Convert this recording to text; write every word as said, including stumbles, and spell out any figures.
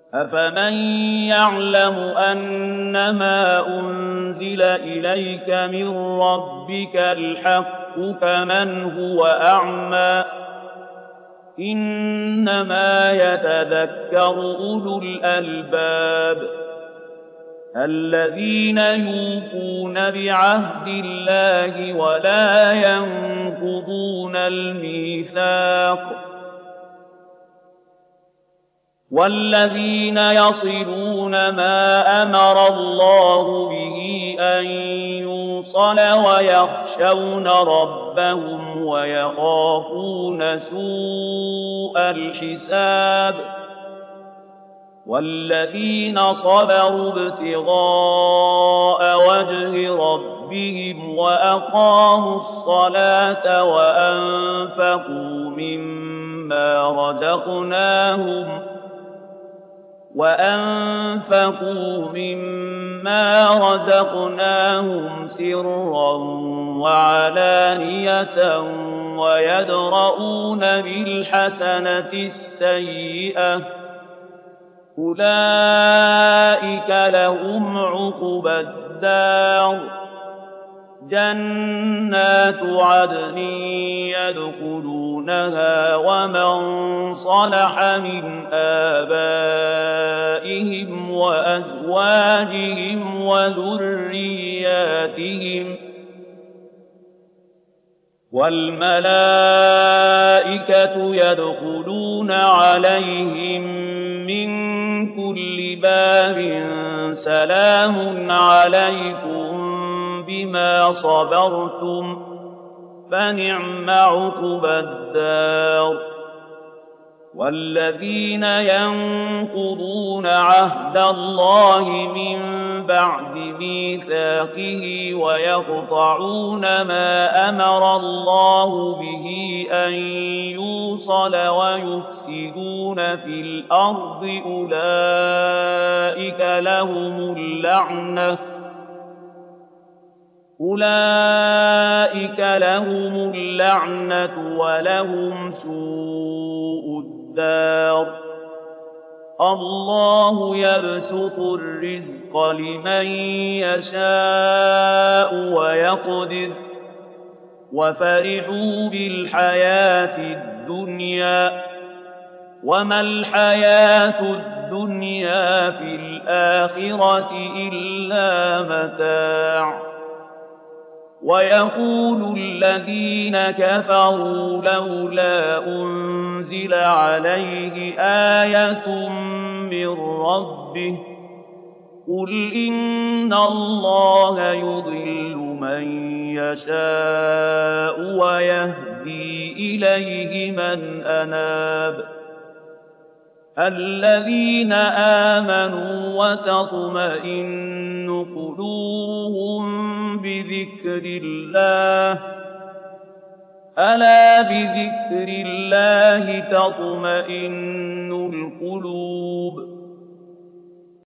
أفمن يعلم أنما أنزل إليك من ربك الحق كمن هو أعمى إنما يتذكر أولو الألباب الذين يوفون بعهد الله ولا ينقضون الميثاق والذين يصلون ما أمر الله به أن يوصل ويخشون ربهم ويخافون سوء الحساب والذين صبروا ابتغاء وجه ربهم وأقاموا الصلاة وأنفقوا مما رزقناهم وأنفقوا مما رزقناهم سرا وعلانية ويدرؤون بالحسنة السيئة أولئك لهم عقبى الدار جنات عدن يدخلونها ومن صلح من آبائهم وأزواجهم وذرياتهم والملائكة يدخلون عليهم من كل باب سلام عليكم بما صبرتم فنعم عقبى الدار والذين ينقضون عهد الله من بعد ميثاقه ويقطعون ما أمر الله به أن يوصل ويفسدون في الأرض أولئك لهم اللعنة أولئك لهم اللعنة ولهم سوء الدار الله يبسط الرزق لمن يشاء ويقدر وفرحوا بالحياة الدنيا وما الحياة الدنيا في الآخرة إلا متاع ويقول الذين كفروا لولا أنزل عليه آية من ربه قل إن الله يضل من يشاء ويهدي إليه من أناب الذين آمنوا وتطمئن قلوبهم بذكر الله ألا بذكر الله تطمئن القلوب